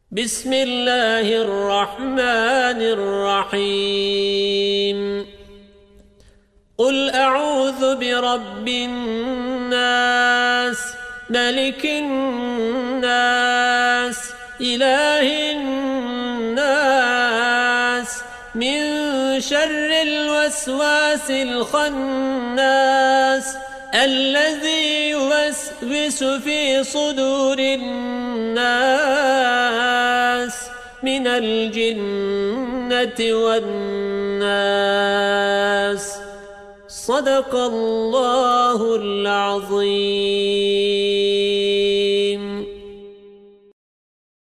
بسم الله الرحمن الرحيم قل أعوذ برب الناس ملك الناس إله الناس من شر الوسواس الخناس الذي يوسوس في صدور الناس من الجنة والناس صدق الله العظيم.